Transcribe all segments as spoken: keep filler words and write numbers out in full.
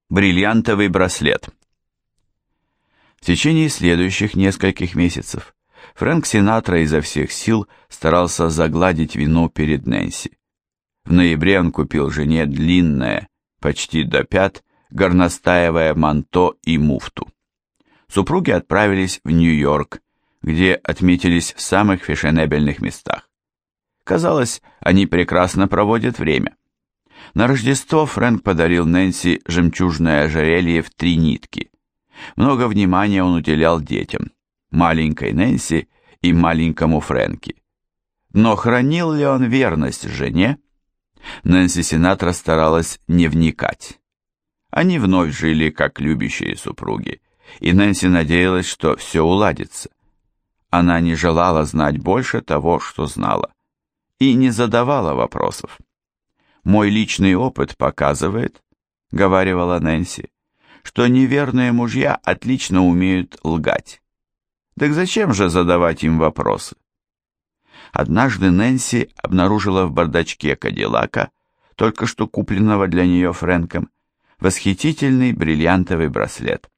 Бриллиантовый браслет. В течение следующих нескольких месяцев Фрэнк Синатра изо всех сил старался загладить вину перед Нэнси. В ноябре он купил жене длинное, почти до пят, горностаевое манто и муфту. Супруги отправились в Нью-Йорк, где отметились в самых фешенебельных местах. Казалось, они прекрасно проводят время. На Рождество Фрэнк подарил Нэнси жемчужное ожерелье в три нитки. Много внимания он уделял детям, маленькой Нэнси и маленькому Фрэнки. Но хранил ли он верность жене? Нэнси Синатра старалась не вникать. Они вновь жили как любящие супруги, и Нэнси надеялась, что все уладится. Она не желала знать больше того, что знала, и не задавала вопросов. «Мой личный опыт показывает, — говаривала Нэнси, — что неверные мужья отлично умеют лгать. Так зачем же задавать им вопросы?» Однажды Нэнси обнаружила в бардачке Кадиллака, только что купленного для нее Фрэнком, восхитительный бриллиантовый браслет.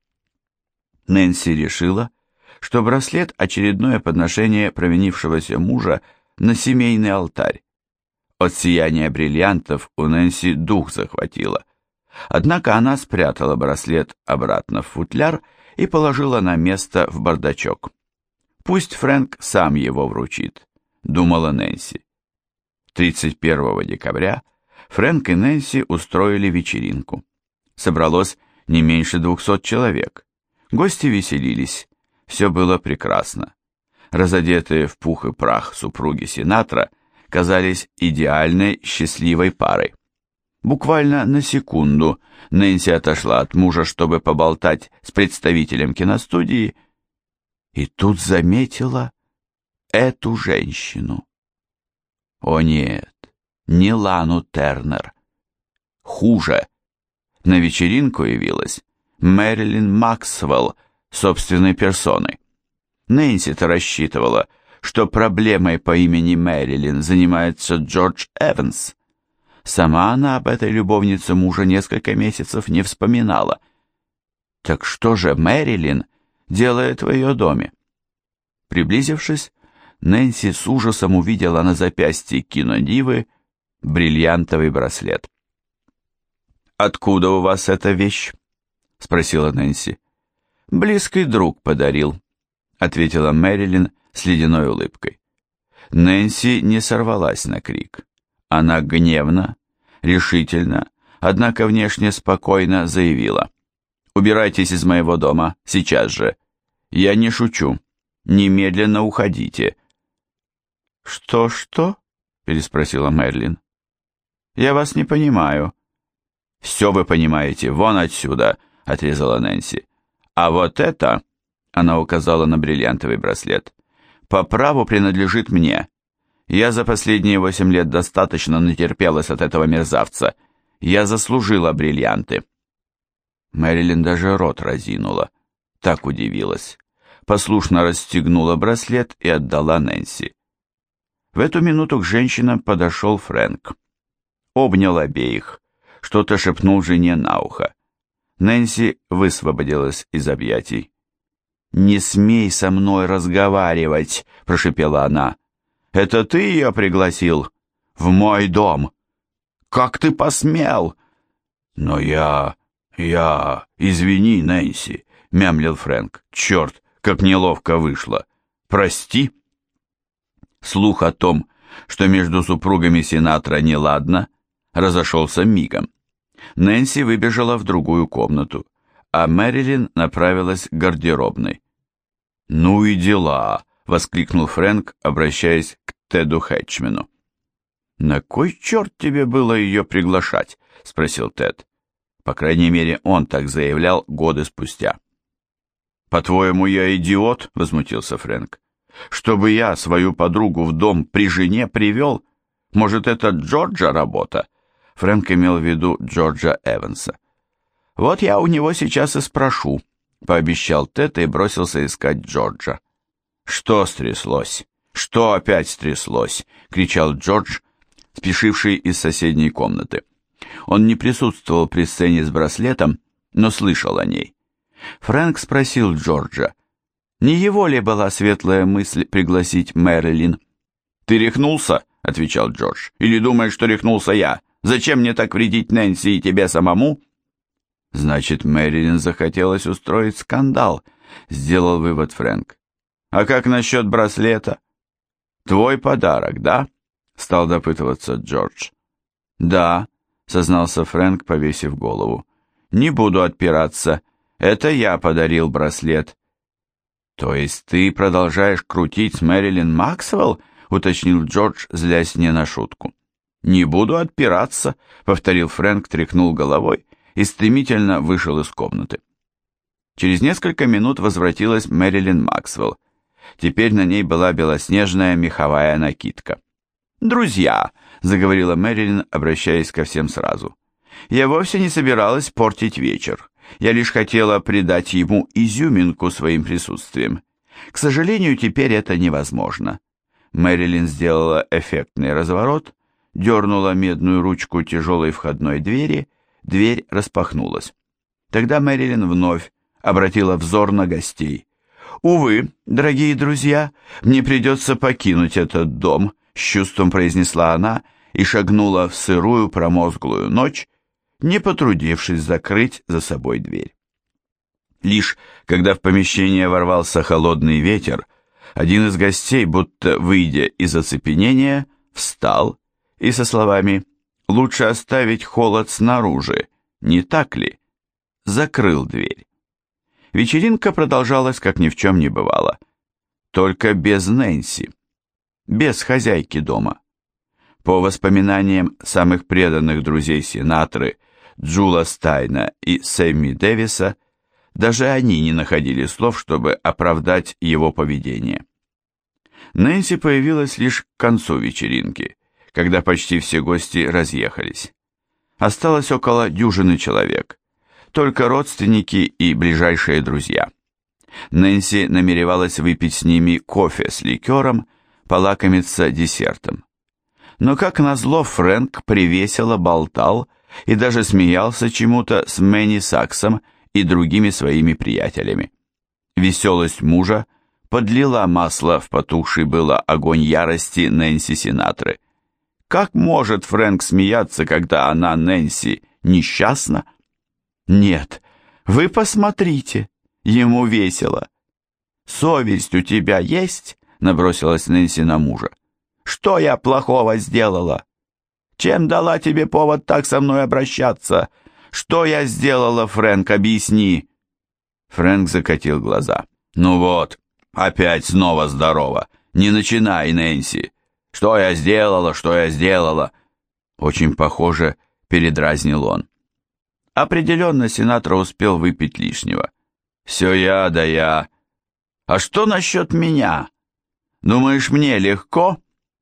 Нэнси решила, что браслет — очередное подношение провинившегося мужа на семейный алтарь. От сияния бриллиантов у Нэнси дух захватило. Однако она спрятала браслет обратно в футляр и положила на место в бардачок. «Пусть Фрэнк сам его вручит», — думала Нэнси. тридцать первого декабря Фрэнк и Нэнси устроили вечеринку. Собралось не меньше двухсот человек. Гости веселились. Все было прекрасно. Разодетые в пух и прах супруги Синатра казались идеальной счастливой парой. Буквально на секунду Нэнси отошла от мужа, чтобы поболтать с представителем киностудии, и тут заметила эту женщину. О нет, не Лану Тернер. Хуже. На вечеринку явилась Мэрилин Максвелл собственной персоной. Нэнси-то рассчитывала, что проблемой по имени Мэрилин занимается Джордж Эванс. Сама она об этой любовнице мужа несколько месяцев не вспоминала. Так что же Мэрилин делает в ее доме? Приблизившись, Нэнси с ужасом увидела на запястье кинодивы бриллиантовый браслет. «Откуда у вас эта вещь?» — спросила Нэнси. «Близкий друг подарил», — ответила Мэрилин с ледяной улыбкой. Нэнси не сорвалась на крик. Она гневно, решительно, однако внешне спокойно заявила: «Убирайтесь из моего дома, сейчас же. Я не шучу. Немедленно уходите». «Что-что?» — переспросила Мэрилин. «Я вас не понимаю». «Все вы понимаете, вон отсюда», — отрезала Нэнси. «А вот это...» — она указала на бриллиантовый браслет. «По праву принадлежит мне. Я за последние восемь лет достаточно натерпелась от этого мерзавца. Я заслужила бриллианты». Мэрилин даже рот разинула. Так удивилась. Послушно расстегнула браслет и отдала Нэнси. В эту минуту к женщинам подошел Фрэнк. Обнял обеих, что-то шепнул жене на ухо. Нэнси высвободилась из объятий. «Не смей со мной разговаривать», — прошепела она. «Это ты ее пригласил? В мой дом? Как ты посмел?» «Но я... я... извини, Нэнси», — мямлил Фрэнк. «Черт, как неловко вышло. Прости». Слух о том, что между супругами Синатра неладно, разошелся мигом. Нэнси выбежала в другую комнату, а Мэрилин направилась к гардеробной. «Ну и дела!» — воскликнул Фрэнк, обращаясь к Теду Хэтчмену. «На кой черт тебе было ее приглашать?» — спросил Тед. По крайней мере, он так заявлял годы спустя. «По-твоему, я идиот?» — возмутился Фрэнк. «Чтобы я свою подругу в дом при жене привел? Может, это Джорджа работа?» Фрэнк имел в виду Джорджа Эванса. «Вот я у него сейчас и спрошу», — пообещал Тед и бросился искать Джорджа. «Что стряслось? Что опять стряслось?» — кричал Джордж, спешивший из соседней комнаты. Он не присутствовал при сцене с браслетом, но слышал о ней. Фрэнк спросил Джорджа, не его ли была светлая мысль пригласить Мэрилин? «Ты рехнулся?» — отвечал Джордж. «Или думаешь, что рехнулся я? Зачем мне так вредить Нэнси и тебе самому?» «Значит, Мэрилин захотелось устроить скандал», — сделал вывод Фрэнк. «А как насчет браслета?» «Твой подарок, да?» — стал допытываться Джордж. «Да», — сознался Фрэнк, повесив голову. «Не буду отпираться. Это я подарил браслет». «То есть ты продолжаешь крутить с Мэрилин Максвелл?» — уточнил Джордж, злясь не на шутку. «Не буду отпираться», — повторил Фрэнк, тряхнул головой и стремительно вышел из комнаты. Через несколько минут возвратилась Мэрилин Максвелл. Теперь на ней была белоснежная меховая накидка. «Друзья», — заговорила Мэрилин, обращаясь ко всем сразу, — «я вовсе не собиралась портить вечер. Я лишь хотела придать ему изюминку своим присутствием. К сожалению, теперь это невозможно». Мэрилин сделала эффектный разворот, дернула медную ручку тяжелой входной двери, дверь распахнулась. Тогда Мэрилин вновь обратила взор на гостей. «Увы, дорогие друзья, мне придется покинуть этот дом», — с чувством произнесла она и шагнула в сырую промозглую ночь, не потрудившись закрыть за собой дверь. Лишь когда в помещение ворвался холодный ветер, один из гостей, будто выйдя из оцепенения, встал и со словами «Лучше оставить холод снаружи, не так ли?» закрыл дверь. Вечеринка продолжалась, как ни в чем не бывало. Только без Нэнси, без хозяйки дома. По воспоминаниям самых преданных друзей Синатры, Джула Стайна и Сэмми Дэвиса, даже они не находили слов, чтобы оправдать его поведение. Нэнси появилась лишь к концу вечеринки, когда почти все гости разъехались. Осталось около дюжины человек, только родственники и ближайшие друзья. Нэнси намеревалась выпить с ними кофе с ликером, полакомиться десертом. Но, как назло, Фрэнк привесело болтал и даже смеялся чему-то с Мэнни Саксом и другими своими приятелями. Веселость мужа подлила масло в потухший было огонь ярости Нэнси Синатры. Как может Фрэнк смеяться, когда она, Нэнси, несчастна? Нет, вы посмотрите, ему весело. «Совесть у тебя есть?» — набросилась Нэнси на мужа. «Что я плохого сделала? Чем дала тебе повод так со мной обращаться? Что я сделала, Фрэнк, объясни?» Фрэнк закатил глаза. «Ну вот, опять снова здорово. Не начинай, Нэнси. Что я сделала, что я сделала?» Очень похоже, передразнил он. Определенно, Синатра успел выпить лишнего. «Все я, да я. А что насчет меня? Думаешь, мне легко?»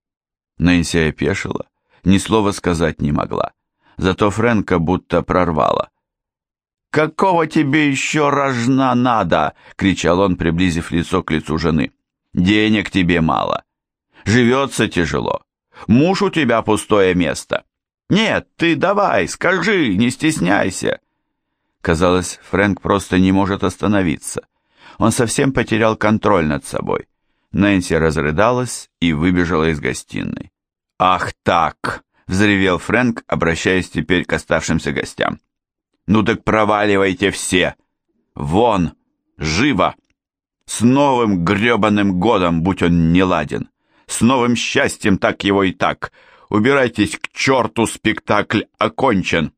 Нэнси опешила, ни слова сказать не могла. Зато Фрэнка будто прорвало. «Какого тебе еще рожна надо?» — кричал он, приблизив лицо к лицу жены. «Денег тебе мало. Живется тяжело. Муж у тебя пустое место. Нет, ты давай, скажи, не стесняйся». Казалось, Фрэнк просто не может остановиться. Он совсем потерял контроль над собой. Нэнси разрыдалась и выбежала из гостиной. «Ах так!» — взревел Фрэнк, обращаясь теперь к оставшимся гостям. «Ну так проваливайте все! Вон! Живо! С новым гребаным годом, будь он неладен! С новым счастьем, так его и так! Убирайтесь к черту, спектакль окончен!»